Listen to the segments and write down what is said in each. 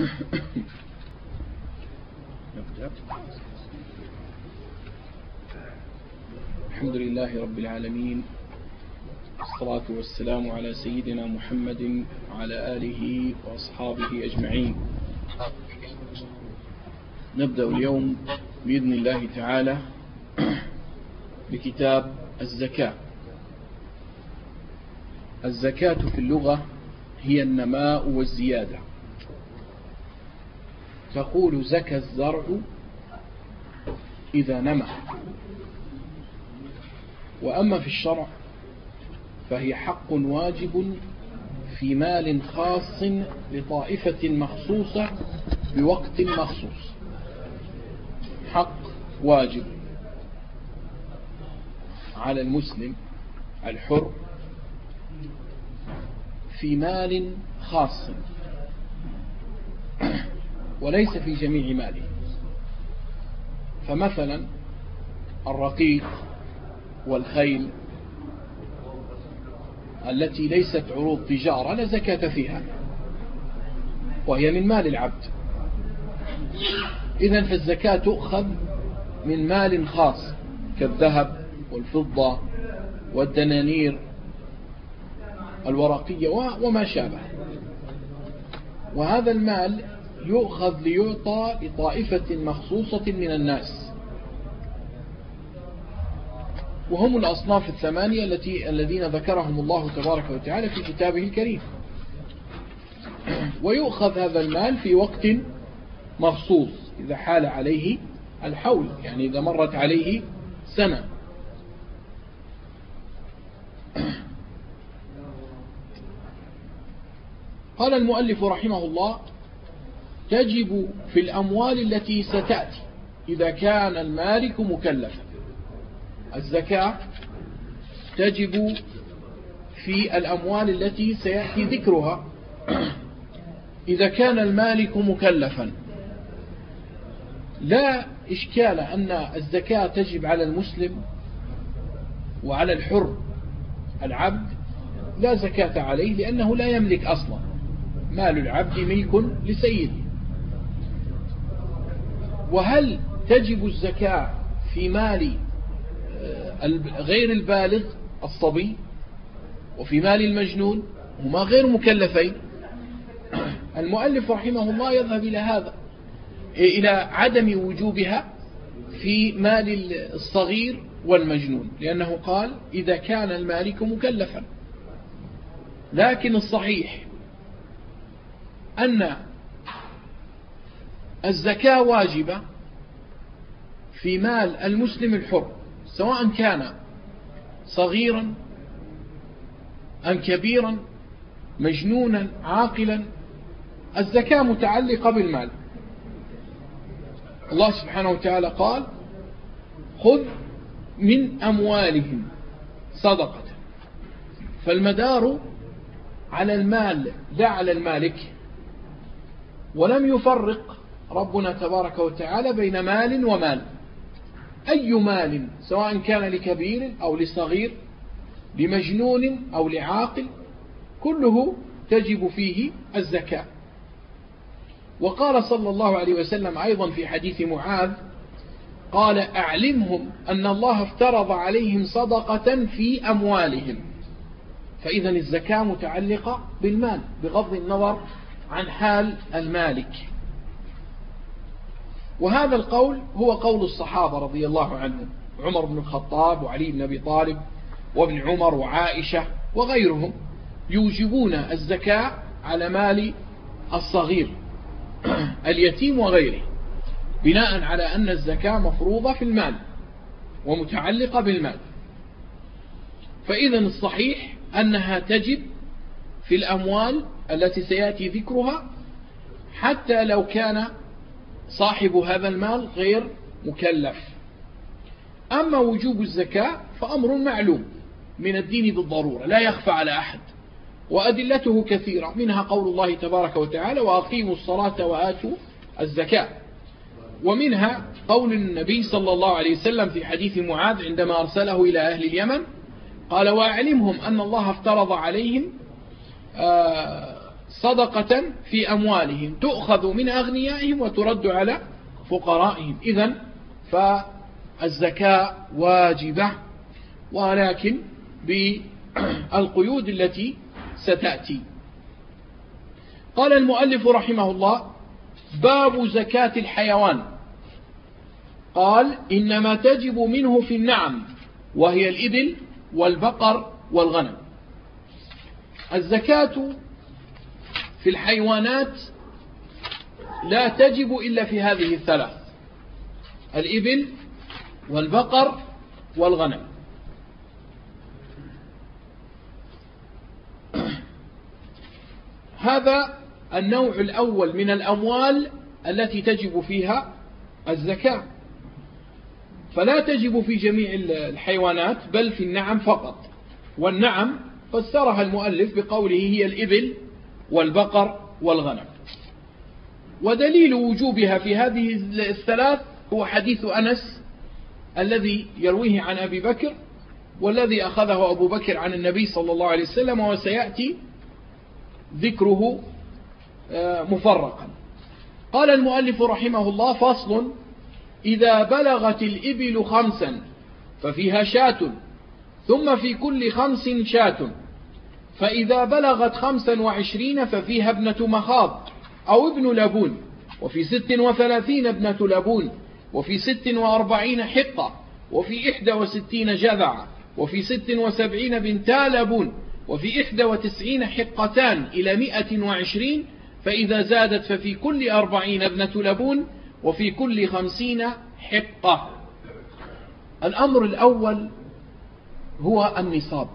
نبدأ. الحمد لله رب العالمين، والصلاة والسلام على سيدنا محمد وعلى آله وأصحابه أجمعين. نبدأ اليوم بإذن الله تعالى بكتاب الزكاة. الزكاة في اللغة هي النماء والزيادة. تقول زكى الزرع إذا نمى. وأما في الشرع فهي حق واجب في مال خاص لطائفة مخصوصة بوقت مخصوص. حق واجب على المسلم الحر في مال خاص، وليس في جميع ماله. فمثلا الرقيق والخيل التي ليست عروض تجارة لا زكاة فيها، وهي من مال العبد. إذن فالزكاة تؤخذ من مال خاص كالذهب والفضة والدنانير الورقية وما شابه. وهذا المال يؤخذ ليعطى لطائفة مخصوصة من الناس، وهم الأصناف الثمانية الذين ذكرهم الله تبارك وتعالى في كتابه الكريم. ويؤخذ هذا المال في وقت مخصوص إذا حال عليه الحول، يعني إذا مرت عليه سنة. قال المؤلف رحمه الله: تجب في الأموال التي ستأتي إذا كان المالك مكلفا. الزكاة تجب في الأموال التي سيأتي ذكرها إذا كان المالك مكلفا. لا إشكال أن الزكاة تجب على المسلم وعلى الحر. العبد لا زكاة عليه لأنه لا يملك أصلا، مال العبد ملك لسيده. وهل تجب الزكاة في مال غير البالغ الصبي وفي مال المجنون؟ هما غير مكلفين. المؤلف رحمه الله يذهب إلى هذا، إلى عدم وجوبها في مال الصغير والمجنون، لأنه قال إذا كان المالك مكلفا. لكن الصحيح أن الزكاة واجبة في مال المسلم الحر، سواء كان صغيرا أم كبيرا، مجنونا عاقلا. الزكاة متعلقة بالمال. الله سبحانه وتعالى قال: خذ من أموالهم صدقة. فالمدار على المال لا على المالك. ولم يفرق ربنا تبارك وتعالى بين مال ومال. أي مال سواء كان لكبير أو لصغير، لمجنون أو لعاقل، كله تجب فيه الزكاة. وقال صلى الله عليه وسلم أيضا في حديث معاذ قال: أعلمهم أن الله افترض عليهم صدقة في أموالهم. فإذا الزكاة متعلقة بالمال بغض النظر عن حال المالك. وهذا القول هو قول الصحابة رضي الله عنهم، عمر بن الخطاب وعلي بن أبي طالب وابن عمر وعائشة وغيرهم، يوجبون الزكاة على مال الصغير اليتيم وغيره، بناء على أن الزكاة مفروضة في المال ومتعلقة بالمال. فإذا الصحيح أنها تجب في الأموال التي سيأتي ذكرها، حتى لو كان صاحب هذا المال غير مكلف. أما وجوب الزكاة فأمر معلوم من الدين بالضرورة، لا يخفى على أحد، وأدلته كثيرة، منها قول الله تبارك وتعالى: وأقيموا الصلاة وآتوا الزكاة. ومنها قول النبي صلى الله عليه وسلم في حديث معاذ عندما أرسله إلى أهل اليمن، قال: وأعلمهم أن الله افترض عليهم صدقة في أموالهم تؤخذ من أغنيائهم وترد على فقرائهم. إذن فالزكاة واجبة، ولكن بالقيود التي ستأتي. قال المؤلف رحمه الله: باب زكاة الحيوان. قال: إنما تجب منه في النعم، وهي الإبل والبقر والغنم. الزكاة في الحيوانات لا تجب إلا في هذه الثلاث: الإبل والبقر والغنم. هذا النوع الأول من الأموال التي تجب فيها الزكاة، فلا تجب في جميع الحيوانات بل في النعم فقط. والنعم فسرها المؤلف بقوله هي الإبل والبقر والغنم. ودليل وجوبها في هذه الثلاث هو حديث أنس الذي يرويه عن أبي بكر، والذي أخذه أبو بكر عن النبي صلى الله عليه وسلم، وسيأتي ذكره مفرقا. قال المؤلف رحمه الله: فصل: إذا بلغت الإبل 5 ففيها شاة، ثم في كل 5 شاة، فإذا بلغت 25 ففيها ابنة مخاض أو ابن لبون، وفي 36 ابنة لبون، وفي 46 حقة، وفي 61 جذع، وفي 76 بنتا لبون، وفي 91 حقتان إلى 120، فإذا زادت ففي كل 40 ابنة لبون، وفي كل 50 حقة. الأمر الأول هو النصاب.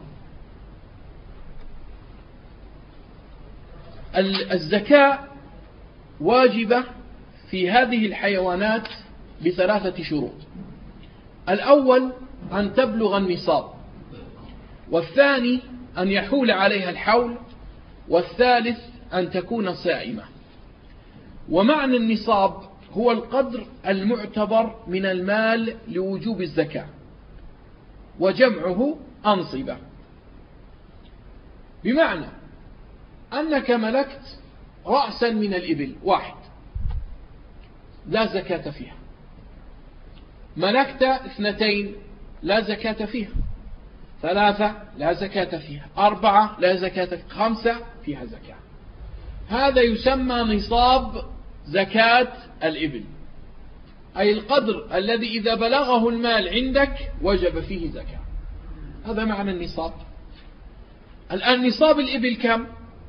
الزكاة واجبة في هذه الحيوانات ب3 شروط: الأول أن تبلغ النصاب، والثاني أن يحول عليها الحول، والثالث أن تكون صائمة. ومعنى النصاب هو القدر المعتبر من المال لوجوب الزكاة، وجمعه أنصبة، بمعنى أنك ملكت رأسا من الإبل 1 لا زكاة فيها، ملكت 2 لا زكاة فيها، 3 لا زكاة فيها، 4 لا زكاة فيها، 5 فيها زكاة. هذا يسمى نصاب زكاة الإبل، أي القدر الذي إذا بلغه المال عندك وجب فيه زكاة. هذا معنى النصاب. الآن نصاب الإبل كم؟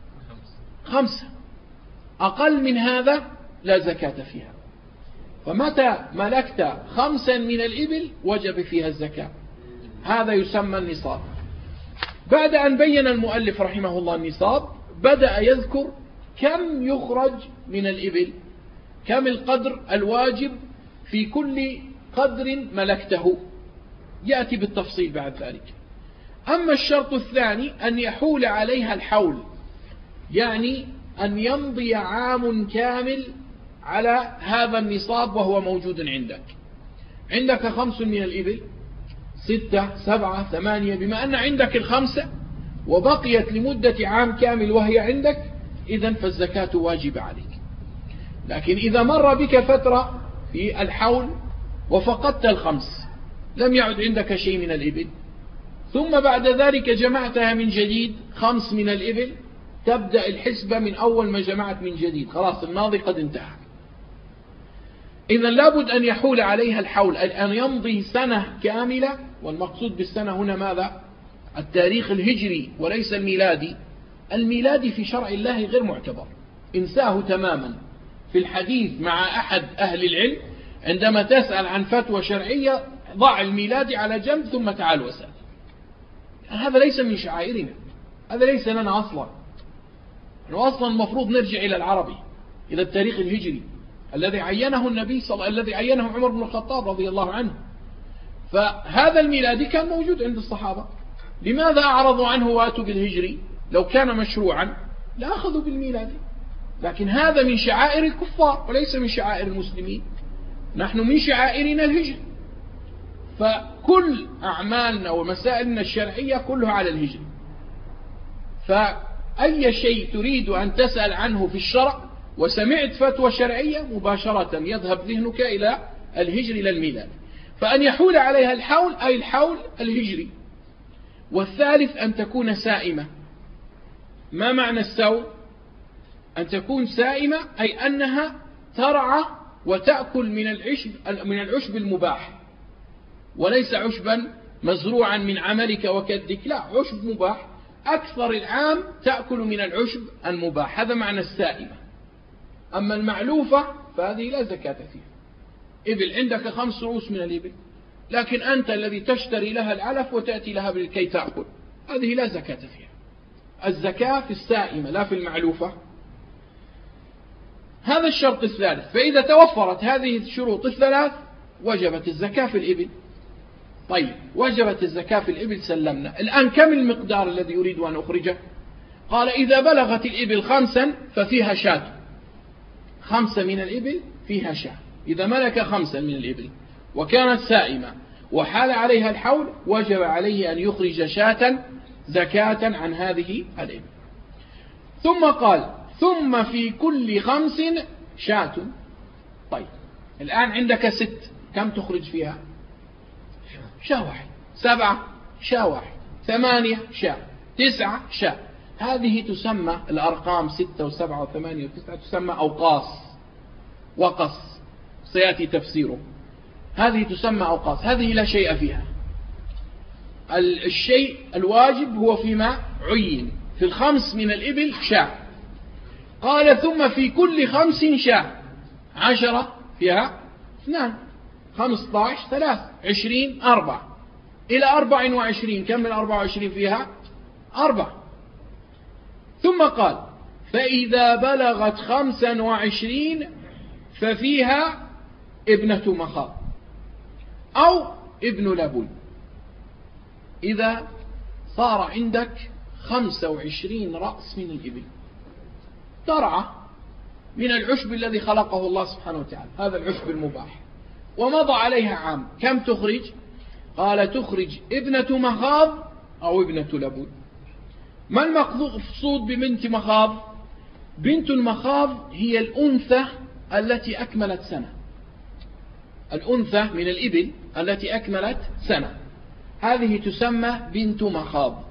5. أقل من هذا لا زكاة فيها. فمتى ملكت 5 من الإبل وجب فيها الزكاة. هذا يسمى النصاب. بعد أن بين المؤلف رحمه الله النصاب، بدأ يذكر كم يخرج من الإبل، كم القدر الواجب في كل قدر ملكته، يأتي بالتفصيل بعد ذلك. أما الشرط الثاني أن يحول عليها الحول، يعني أن يمضي عام كامل على هذا النصاب وهو موجود عندك. عندك 5 من الإبل، 6 7 8، بما أن عندك 5 وبقيت لمدة عام كامل وهي عندك، إذن فالزكاة واجبة عليك. لكن إذا مر بك فترة في الحول وفقدت 5، لم يعد عندك شيء من الإبل، ثم بعد ذلك جمعتها من جديد 5 من الإبل، تبدأ الحسبة من أول ما جمعت من جديد، خلاص الماضي قد انتهى. إذن لابد أن يحول عليها الحول، أن يمضي سنة كاملة. والمقصود بالسنة هنا ماذا؟ التاريخ الهجري وليس الميلادي. الميلادي في شرع الله غير معتبر، انساه تماما. في الحديث مع أحد أهل العلم عندما تسأل عن فتوى شرعية ضع الميلادي على جنب ثم تعال واسأل. هذا ليس من شعائرنا، هذا ليس لنا أصلا. أصلا المفروض نرجع إلى العربي، إلى التاريخ الهجري الذي عينه النبي الذي عينه عمر بن الخطاب رضي الله عنه. فهذا الميلادي كان موجود عند الصحابة، لماذا أعرضوا عنه واتوا بالهجري؟ لو كان مشروعا لأخذوا بالميلادي. لكن هذا من شعائر الكفار وليس من شعائر المسلمين. نحن من شعائرنا الهجر، فكل أعمالنا ومسائلنا الشرعية كلها على الهجر. أي شيء تريد أن تسأل عنه في الشرع وسمعت فتوى شرعية مباشرة يذهب ذهنك إلى الهجر إلى الميلاد، فأن يحول عليها الحول أي الحول الهجري. والثالث أن تكون سائمة. ما معنى السوم؟ أن تكون سائمة أي أنها ترعى وتأكل من العشب المباح، وليس عشبا مزروعا من عملك وكدك، لا، عشب مباح أكثر العام تأكل من العشب المباح، هذا معنى السائمة. أما المعلوفة فهذه لا زكاة فيها. إبل عندك 5 رؤوس من الإبل، لكن أنت الذي تشتري لها العلف وتأتي لها لكي تأكل، هذه لا زكاة فيها. الزكاة في السائمة لا في المعلوفة. هذا الشرط الثالث. فإذا توفرت هذه الشروط الثلاث وجبت الزكاة في الإبل. طيب، وجبت الزكاة في الإبل سلمنا. الآن كم المقدار الذي أريد أن أخرجه؟ قال إذا بلغت الإبل 5 ففيها شاة. 5 من الإبل فيها شاة. إذا ملك 5 من الإبل وكانت سائمة وحال عليها الحول وجب عليه أن يخرج شاة زكاة عن هذه الإبل. ثم قال ثم في كل 5 شاة. طيب، الآن عندك 6، كم تخرج فيها؟ شاة واحد. 7 شاة واحد. 8 شاة. 9 شاة. هذه تسمى الأرقام 6 و7 و8 و9 تسمى أوقاص، وقص سيأتي تفسيره. هذه تسمى أوقاص، هذه لا شيء فيها. الشيء الواجب هو فيما عين. في 5 من الإبل شاة. قال ثم في كل 5 شاة. 10 فيها 2، 15 3، 20 4، إلى 24. كم من 24 فيها؟ 4. ثم قال فإذا بلغت 25 ففيها ابنة مخاض أو ابن لبن. إذا صار عندك 25 رأس من الإبل ترعى من العشب الذي خلقه الله سبحانه وتعالى، هذا العشب المباح، ومضى عليها عام، كم تخرج؟ قال تخرج ابنة مخاض أو ابنة لبن. ما المقصود ببنت مخاض؟ بنت المخاض هي الأنثى التي أكملت سنة. الأنثى من الإبل التي أكملت سنة، هذه تسمى بنت مخاض.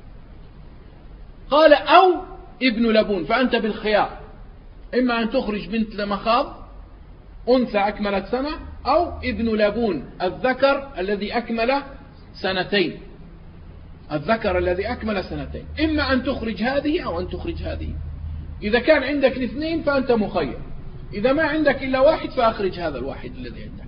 قال أو ابن لبون، فأنت بالخيار، إما أن تخرج بنت مخاض أنثى أكملت سنة، أو ابن لبون الذكر الذي أكمل سنتين. الذكر الذي أكمل سنتين، إما أن تخرج هذه أو أن تخرج هذه. إذا كان عندك 2 فأنت مخير، إذا ما عندك إلا 1 فأخرج هذا الواحد الذي عندك.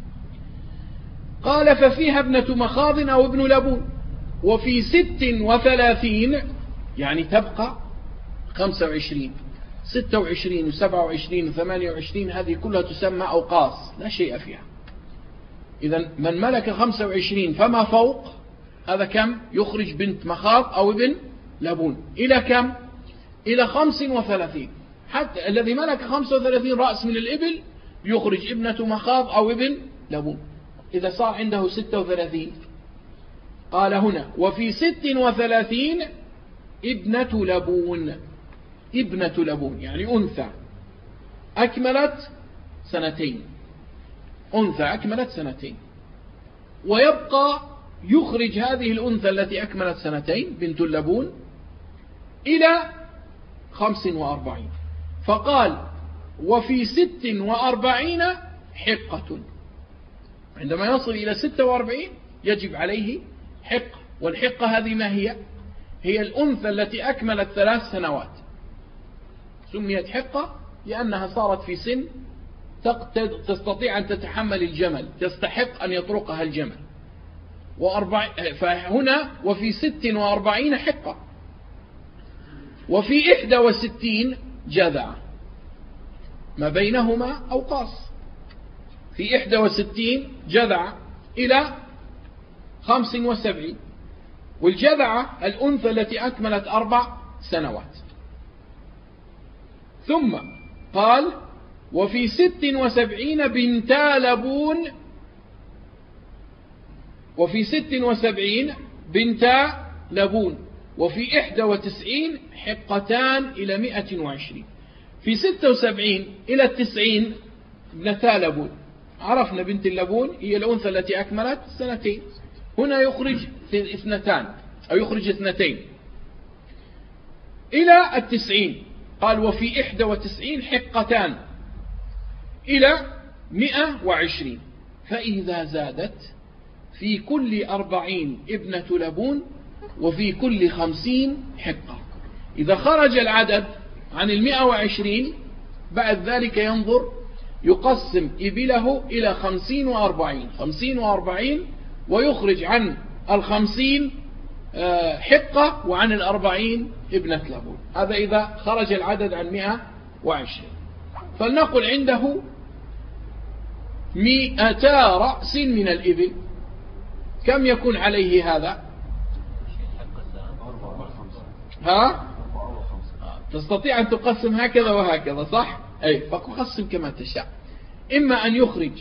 قال ففيها ابنة مخاض أو ابن لبون. وفي 36 يعني تبقى 25 26 و27 و28، هذه كلها تسمى أوقاص لا شيء فيها. إذا من ملك 25 فما فوق، هذا كم يخرج بنت مخاض أو ابن لبون؟ إلى كم؟ إلى 35. حتى الذي ملك 35 رأس من الإبل يخرج ابنة مخاض أو ابن لبون. إذا صار عنده 36، قال هنا وفي 36 ابنة لبون. ابنة لبون يعني أنثى أكملت سنتين، أنثى أكملت سنتين. ويبقى يخرج هذه الأنثى التي أكملت سنتين بنت اللبون إلى 45. فقال وفي 46 حقة. عندما يصل إلى 46 يجب عليه حقة. والحقة هذه ما هي؟ هي الأنثى التي أكملت 3 سنوات. سميت حقة لأنها صارت في سن تستطيع أن تتحمل الجمل، تستحق أن يطرقها الجمل. فهنا وفي 46 حقة. وفي 61 جذع، ما بينهما أوقاص. في 61 جذع إلى 75. والجذعة الأنثى التي أكملت 4 سنوات. ثم قال وفي 76 بنتا لبون. وفي 76 بنتا لبون. وفي 91 حقتان إلى 120. في 76 إلى 90 ابنتا لبون. عرفنا بنت اللبون هي الأنثى التي أكملت 2 سنين. هنا يخرج 2 أو يخرج 2 إلى 90. قال وفي 91 حقتان إلى 120. فإذا زادت في كل 40 ابنة لبون وفي كل 50 حقة. إذا خرج العدد عن 120 بعد ذلك ينظر يقسم إبله إلى 50 و40، 50 و40، ويخرج عن 50 حقة وعن 40 ابنة لبون. هذا إذا خرج العدد عن 120. فلنقل عنده 200 رأس من الإبل، كم يكون عليه هذا؟ ها؟ تستطيع أن تقسم هكذا وهكذا، صح؟ أي، فقسم كما تشاء. إما أن يخرج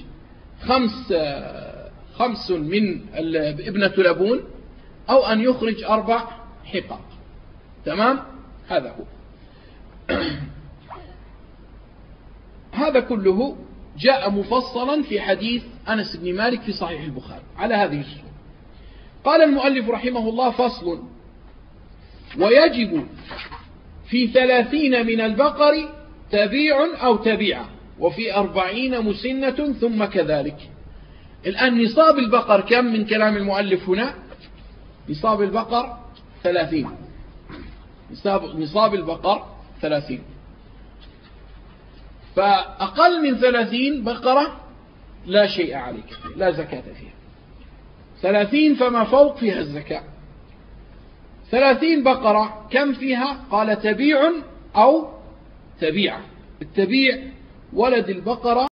5 من ابنة لبون، أو أن يخرج 4 حقق. تمام؟ هذا هو. هذا كله جاء مفصلا في حديث أنس بن مالك في صحيح البخاري على هذه الصورة. قال المؤلف رحمه الله: فصل: ويجب في 30 من البقر تبيع أو تبيعة، وفي 40 مسنة ثم كذلك. الآن نصاب البقر كم من كلام المؤلف هنا؟ نصاب البقر 30. نصاب البقر 30. فأقل من 30 بقرة لا شيء عليك، لا زكاة فيها. 30 فما فوق فيها الزكاة. 30 بقرة كم فيها؟ قال تبيع أو تبيعة. التبيع ولد البقرة